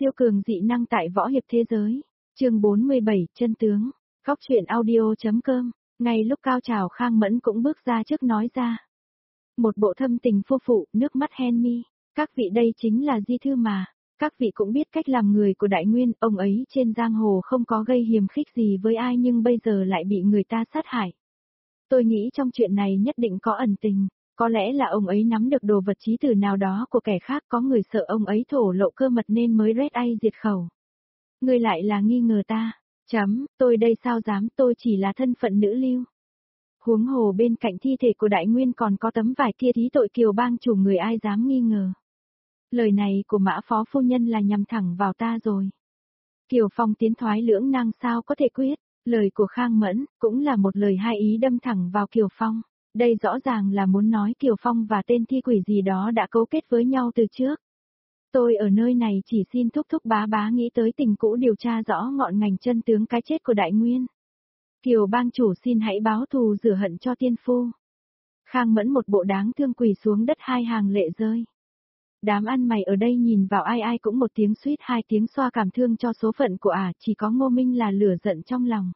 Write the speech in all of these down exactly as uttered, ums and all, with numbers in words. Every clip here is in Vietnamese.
Siêu cường dị năng tại võ hiệp thế giới. Chương bốn mươi bảy, chân tướng. Góc truyện audio.com. Ngay lúc cao trào Khang Mẫn cũng bước ra trước nói ra. Một bộ thâm tình phu phụ, nước mắt hen mi. Các vị đây chính là Di Thư mà. Các vị cũng biết cách làm người của Đại Nguyên, ông ấy trên giang hồ không có gây hiềm khích gì với ai nhưng bây giờ lại bị người ta sát hại. Tôi nghĩ trong chuyện này nhất định có ẩn tình. Có lẽ là ông ấy nắm được đồ vật chí tử nào đó của kẻ khác, có người sợ ông ấy thổ lộ cơ mật nên mới rét ai diệt khẩu. Ngươi lại là nghi ngờ ta. Chấm, tôi đây sao dám, tôi chỉ là thân phận nữ lưu. Huống hồ bên cạnh thi thể của Đại Nguyên còn có tấm vải kia thí tội Kiều bang chủ, người ai dám nghi ngờ. Lời này của Mã phó phu nhân là nhằm thẳng vào ta rồi. Kiều Phong tiến thoái lưỡng nan sao có thể quyết, lời của Khang Mẫn cũng là một lời hai ý đâm thẳng vào Kiều Phong. Đây rõ ràng là muốn nói Kiều Phong và tên thi quỷ gì đó đã cấu kết với nhau từ trước. Tôi ở nơi này chỉ xin thúc thúc bá bá nghĩ tới tình cũ, điều tra rõ ngọn ngành chân tướng cái chết của Đại Nguyên. Kiều bang chủ xin hãy báo thù rửa hận cho tiên phu. Khang Mẫn một bộ đáng thương quỳ xuống đất, hai hàng lệ rơi. Đám ăn mày ở đây nhìn vào ai ai cũng một tiếng suýt hai tiếng xoa cảm thương cho số phận của ả, à, chỉ có Ngô Minh là lửa giận trong lòng.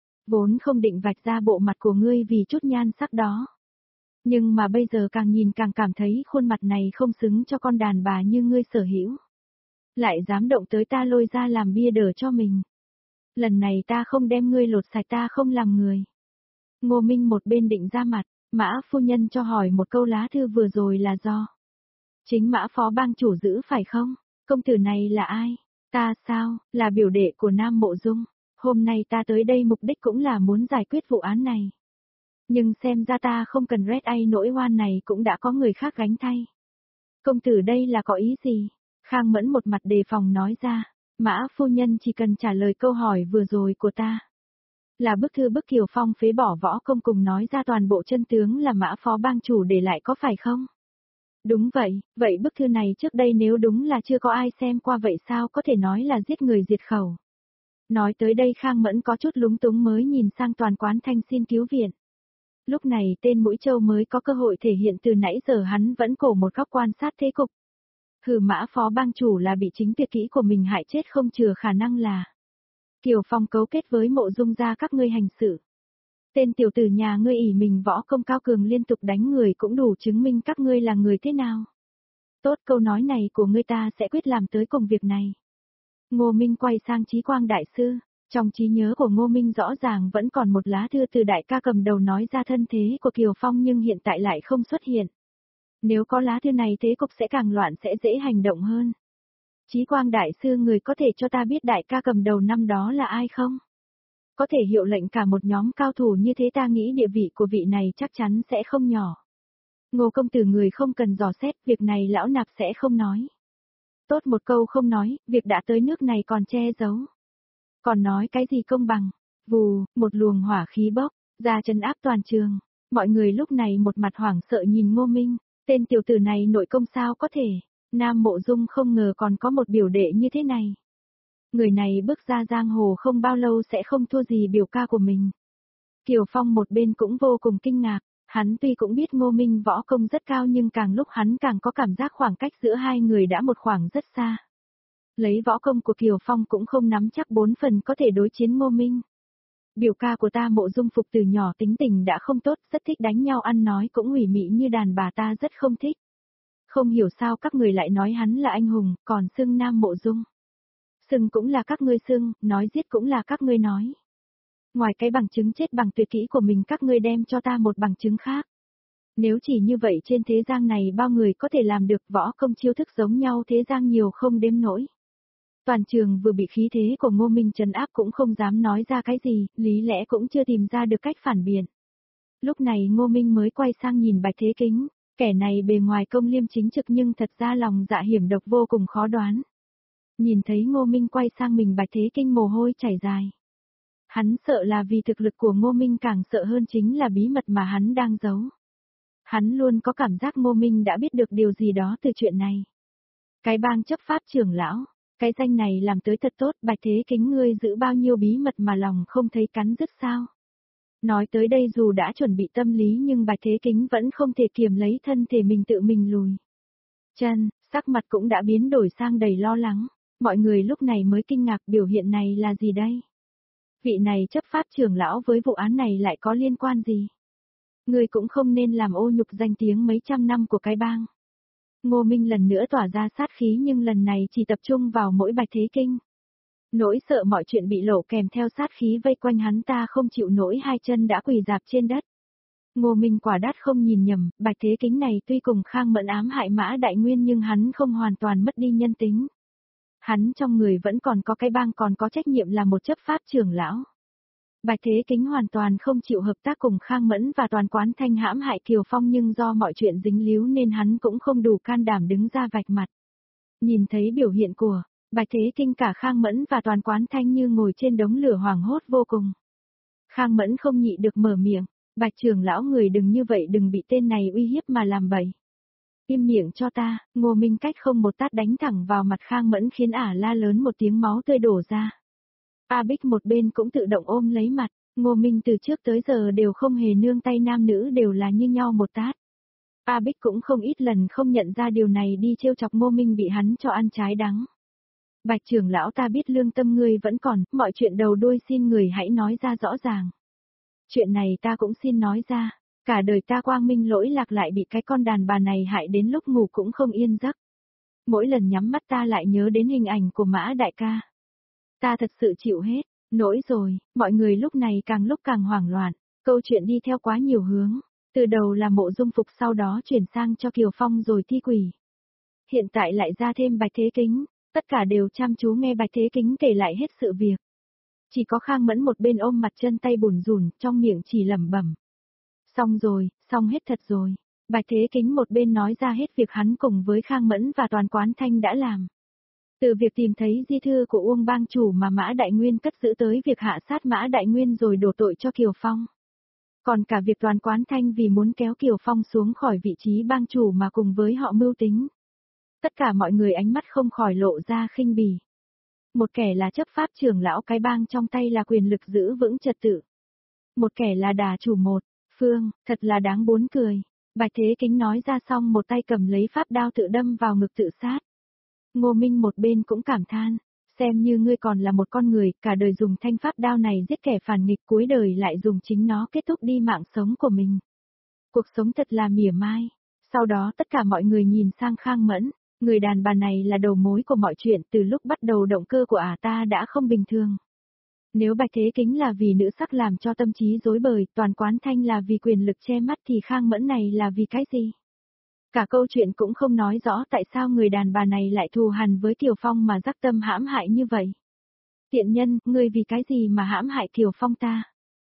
Vốn không định vạch ra bộ mặt của ngươi vì chút nhan sắc đó. Nhưng mà bây giờ càng nhìn càng cảm thấy khuôn mặt này không xứng cho con đàn bà như ngươi sở hữu. Lại dám động tới ta, lôi ra làm bia đỡ cho mình. Lần này ta không đem ngươi lột sạch, ta không làm người. Ngô Minh một bên định ra mặt, Mã phu nhân cho hỏi một câu, lá thư vừa rồi là do chính Mã phó bang chủ giữ phải không? Công tử này là ai? Ta sao, là biểu đệ của Nam Mộ Dung. Hôm nay ta tới đây mục đích cũng là muốn giải quyết vụ án này. Nhưng xem ra ta không cần rét ai, nỗi oan này cũng đã có người khác gánh thay. Công tử đây là có ý gì? Khang Mẫn một mặt đề phòng nói ra. Mã phu nhân chỉ cần trả lời câu hỏi vừa rồi của ta. Là bức thư bức Kiều Phong phế bỏ võ công cùng nói ra toàn bộ chân tướng là Mã phó bang chủ để lại, có phải không? Đúng vậy, vậy bức thư này trước đây nếu đúng là chưa có ai xem qua, vậy sao có thể nói là giết người diệt khẩu? Nói tới đây Khang Mẫn có chút lúng túng mới nhìn sang Toàn Quán Thanh xin cứu viện. Lúc này tên Mũi Châu mới có cơ hội thể hiện, từ nãy giờ hắn vẫn cổ một góc quan sát thế cục. Hừ, Mã phó bang chủ là bị chính tuyệt kỹ của mình hại chết, không chừa khả năng là Kiều Phong cấu kết với Mộ Dung gia các ngươi hành sự. Tên tiểu tử nhà ngươi ỷ mình võ công cao cường liên tục đánh người cũng đủ chứng minh các ngươi là người thế nào. Tốt, câu nói này của ngươi ta sẽ quyết làm tới cùng việc này. Ngô Minh quay sang Chí Quang đại sư, trong trí nhớ của Ngô Minh rõ ràng vẫn còn một lá thư từ đại ca cầm đầu nói ra thân thế của Kiều Phong nhưng hiện tại lại không xuất hiện. Nếu có lá thư này thế cục sẽ càng loạn, sẽ dễ hành động hơn. Chí Quang đại sư, người có thể cho ta biết đại ca cầm đầu năm đó là ai không? Có thể hiệu lệnh cả một nhóm cao thủ như thế, ta nghĩ địa vị của vị này chắc chắn sẽ không nhỏ. Ngô công tử, người không cần dò xét, việc này lão nạp sẽ không nói. Tốt, một câu không nói, việc đã tới nước này còn che giấu. Còn nói cái gì công bằng? Vù, một luồng hỏa khí bốc ra trấn áp toàn trường. Mọi người lúc này một mặt hoảng sợ nhìn Ngô Minh, tên tiểu tử này nội công sao có thể? Nam Mộ Dung không ngờ còn có một biểu đệ như thế này. Người này bước ra giang hồ không bao lâu sẽ không thua gì biểu ca của mình. Kiều Phong một bên cũng vô cùng kinh ngạc, hắn tuy cũng biết Ngô Minh võ công rất cao nhưng càng lúc hắn càng có cảm giác khoảng cách giữa hai người đã một khoảng rất xa. Lấy võ công của Kiều Phong cũng không nắm chắc bốn phần có thể đối chiến Ngô Minh. Biểu ca của ta Mộ Dung Phục từ nhỏ tính tình đã không tốt, rất thích đánh nhau, ăn nói cũng ủy mị như đàn bà, ta rất không thích. Không hiểu sao các người lại nói hắn là anh hùng, còn xưng Nam Mộ Dung. Xưng cũng là các ngươi xưng, nói giết cũng là các ngươi nói. Ngoài cái bằng chứng chết bằng tuyệt kỹ của mình, các ngươi đem cho ta một bằng chứng khác. Nếu chỉ như vậy trên thế gian này bao người có thể làm được, võ công chiêu thức giống nhau thế gian nhiều không đếm nổi. Toàn trường vừa bị khí thế của Ngô Minh trấn áp cũng không dám nói ra cái gì, lý lẽ cũng chưa tìm ra được cách phản biện. Lúc này Ngô Minh mới quay sang nhìn Bạch Thế Kính, kẻ này bề ngoài công liêm chính trực nhưng thật ra lòng dạ hiểm độc vô cùng khó đoán. Nhìn thấy Ngô Minh quay sang mình, Bạch Thế Kinh mồ hôi chảy dài. Hắn sợ là vì thực lực của Ngô Minh, càng sợ hơn chính là bí mật mà hắn đang giấu. Hắn luôn có cảm giác Ngô Minh đã biết được điều gì đó từ chuyện này. Cái bang chấp pháp trưởng lão, cái danh này làm tới thật tốt, Bạch Thế Kính ngươi giữ bao nhiêu bí mật mà lòng không thấy cắn rứt sao? Nói tới đây dù đã chuẩn bị tâm lý nhưng Bạch Thế Kính vẫn không thể kiềm lấy thân thể mình, tự mình lùi chân, sắc mặt cũng đã biến đổi sang đầy lo lắng. Mọi người lúc này mới kinh ngạc biểu hiện này là gì đây? Vị này chấp pháp trưởng lão với vụ án này lại có liên quan gì? Người cũng không nên làm ô nhục danh tiếng mấy trăm năm của cái bang. Ngô Minh lần nữa tỏa ra sát khí nhưng lần này chỉ tập trung vào mỗi Bạch Thế Kinh. Nỗi sợ mọi chuyện bị lộ kèm theo sát khí vây quanh hắn ta không chịu nổi hai chân đã quỳ dạp trên đất. Ngô Minh quả đát không nhìn nhầm, Bạch Thế Kính này tuy cùng Khang Mẫn ám hại Mã Đại Nguyên nhưng hắn không hoàn toàn mất đi nhân tính. Hắn trong người vẫn còn có cái bang còn có trách nhiệm là một chấp pháp trưởng lão. Bạch Thế Kính hoàn toàn không chịu hợp tác cùng Khang Mẫn và toàn quán Thanh hãm hại Kiều Phong nhưng do mọi chuyện dính líu nên hắn cũng không đủ can đảm đứng ra vạch mặt. Nhìn thấy biểu hiện của Bạch Thế Kinh cả Khang Mẫn và toàn quán Thanh như ngồi trên đống lửa hoảng hốt vô cùng. Khang Mẫn không nhịn được mở miệng, Bạch trưởng lão người đừng như vậy đừng bị tên này uy hiếp mà làm bậy. Im miệng cho ta, Ngô Minh cách không một tát đánh thẳng vào mặt Khang Mẫn khiến ả la lớn một tiếng máu tươi đổ ra. A Bích một bên cũng tự động ôm lấy mặt, Ngô Minh từ trước tới giờ đều không hề nương tay nam nữ đều là như nhau một tát. A Bích cũng không ít lần không nhận ra điều này đi trêu chọc Ngô Minh bị hắn cho ăn trái đắng. Bạch trưởng lão ta biết lương tâm ngươi vẫn còn, mọi chuyện đầu đuôi xin người hãy nói ra rõ ràng. Chuyện này ta cũng xin nói ra, cả đời ta quang minh lỗi lạc lại bị cái con đàn bà này hại đến lúc ngủ cũng không yên giấc. Mỗi lần nhắm mắt ta lại nhớ đến hình ảnh của Mã đại ca. Ta thật sự chịu hết, nỗi rồi, mọi người lúc này càng lúc càng hoảng loạn, câu chuyện đi theo quá nhiều hướng, từ đầu là Mộ Dung Phục sau đó chuyển sang cho Kiều Phong rồi thi quỷ. Hiện tại lại ra thêm Bạch Thế Kính, tất cả đều chăm chú nghe Bạch Thế Kính kể lại hết sự việc. Chỉ có Khang Mẫn một bên ôm mặt chân tay bủn rủn, trong miệng chỉ lẩm bẩm. Xong rồi, xong hết thật rồi. Bạch Thế Kính một bên nói ra hết việc hắn cùng với Khang Mẫn và toàn quán Thanh đã làm. Từ việc tìm thấy di thư của Uông bang chủ mà Mã Đại Nguyên cất giữ tới việc hạ sát Mã Đại Nguyên rồi đổ tội cho Kiều Phong. Còn cả việc toàn quán Thanh vì muốn kéo Kiều Phong xuống khỏi vị trí bang chủ mà cùng với họ mưu tính. Tất cả mọi người ánh mắt không khỏi lộ ra khinh bỉ. Một kẻ là chấp pháp trưởng lão cái bang trong tay là quyền lực giữ vững trật tự. Một kẻ là đà chủ một, phương, thật là đáng buồn cười. Bạch Thế Kính nói ra xong một tay cầm lấy pháp đao tự đâm vào ngực tự sát. Ngô Minh một bên cũng cảm than, xem như ngươi còn là một con người, cả đời dùng thanh pháp đao này giết kẻ phản nghịch cuối đời lại dùng chính nó kết thúc đi mạng sống của mình. Cuộc sống thật là mỉa mai. Sau đó tất cả mọi người nhìn sang Khang Mẫn, người đàn bà này là đầu mối của mọi chuyện, từ lúc bắt đầu động cơ của ả ta đã không bình thường. Nếu Bạch Thế Kính là vì nữ sắc làm cho tâm trí rối bời, toàn quán Thanh là vì quyền lực che mắt thì Khang Mẫn này là vì cái gì? Cả câu chuyện cũng không nói rõ tại sao người đàn bà này lại thù hằn với Kiều Phong mà dắc tâm hãm hại như vậy. Tiện nhân, ngươi vì cái gì mà hãm hại Kiều Phong ta?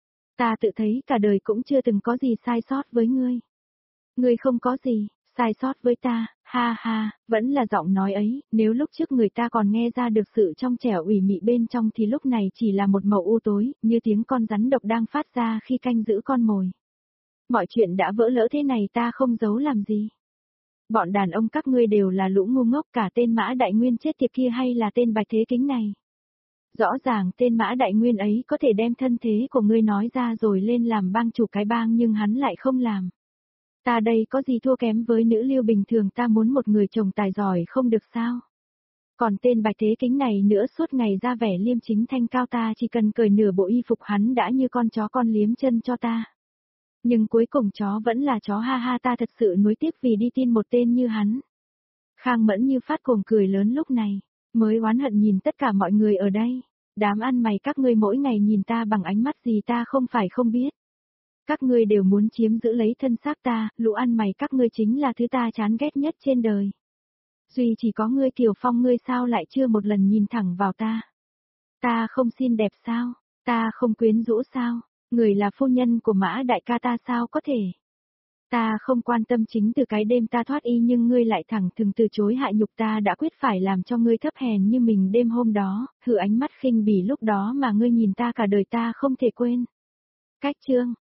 Ta tự thấy cả đời cũng chưa từng có gì sai sót với ngươi. Ngươi không có gì, sai sót với ta, ha ha, vẫn là giọng nói ấy, nếu lúc trước người ta còn nghe ra được sự trong trẻo ủy mị bên trong thì lúc này chỉ là một màu u tối, như tiếng con rắn độc đang phát ra khi canh giữ con mồi. Mọi chuyện đã vỡ lỡ thế này ta không giấu làm gì. Bọn đàn ông các ngươi đều là lũ ngu ngốc, cả tên Mã Đại Nguyên chết tiệt kia hay là tên Bạch Thế Kính này. Rõ ràng tên Mã Đại Nguyên ấy có thể đem thân thế của ngươi nói ra rồi lên làm bang chủ cái bang nhưng hắn lại không làm. Ta đây có gì thua kém với nữ lưu bình thường, ta muốn một người chồng tài giỏi không được sao. Còn tên Bạch Thế Kính này nữa suốt ngày ra vẻ liêm chính thanh cao, ta chỉ cần cởi nửa bộ y phục hắn đã như con chó con liếm chân cho ta. Nhưng cuối cùng chó vẫn là chó, ha ha, ta thật sự nuối tiếc vì đi tin một tên như hắn. Khang Mẫn như phát cuồng cười lớn lúc này, mới oán hận nhìn tất cả mọi người ở đây. Đám ăn mày các ngươi mỗi ngày nhìn ta bằng ánh mắt gì ta không phải không biết. Các ngươi đều muốn chiếm giữ lấy thân xác ta, lũ ăn mày các ngươi chính là thứ ta chán ghét nhất trên đời. Duy chỉ có ngươi Kiều Phong, ngươi sao lại chưa một lần nhìn thẳng vào ta? Ta không xinh đẹp sao? Ta không quyến rũ sao? Người là phu nhân của Mã đại ca ta sao có thể? Ta không quan tâm chính từ cái đêm ta thoát y nhưng ngươi lại thẳng thừng từ chối hạ nhục ta, đã quyết phải làm cho ngươi thấp hèn như mình đêm hôm đó, thử ánh mắt khinh bỉ lúc đó mà ngươi nhìn ta cả đời ta không thể quên. Cách chương